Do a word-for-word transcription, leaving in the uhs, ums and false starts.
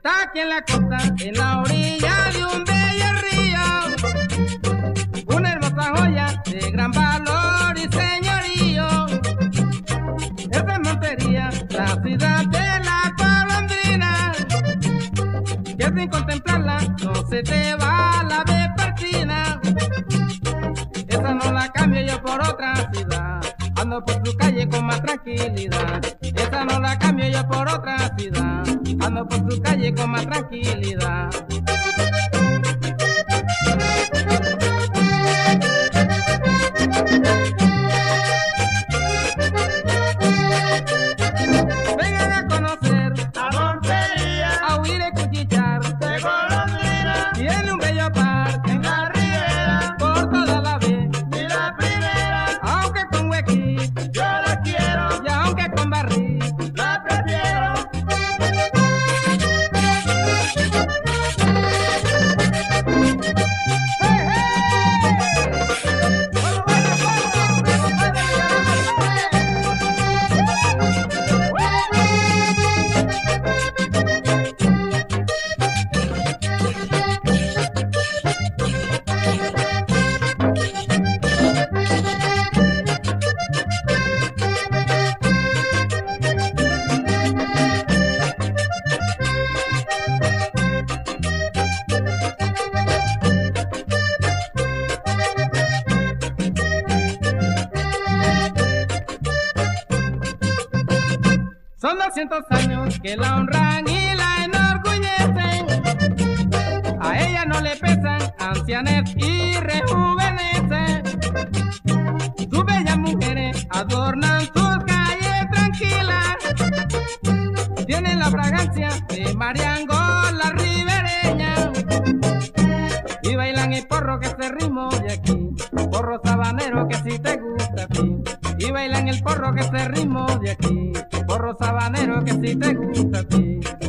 Está aquí en la costa, en la orilla de un bello río, una hermosa joya de gran valor y señorío. Es de Montería, la ciudad de la golondrina, que sin contemplarla no se te va la vespertina. Esa no la cambio yo por otra ciudad, ando por tu calle con más tranquilidad. Esa no la cambio yo por otra ciudad, ando por tu calle con más tranquilidad. Vengan a conocer a Montería, a oír y cuchichar de golondrina, tiene un bello parque en la ribera, por toda la vez, y la primera, aunque con huequito yo la quiero, y aunque con barril. la prefiero. Son doscientos años que la honran y la enorgullecen. A ella no le pesan ancianes y rejuvenecen. Sus bellas mujeres adornan sus calles tranquilas. Tienen la fragancia de Mariango la ribereña. Y bailan el porro que es el ritmo de aquí, porro sabanero que si te gusta a ti. Y bailan el porro que es el ritmo de aquí, porro sabanero que si te gusta a ti.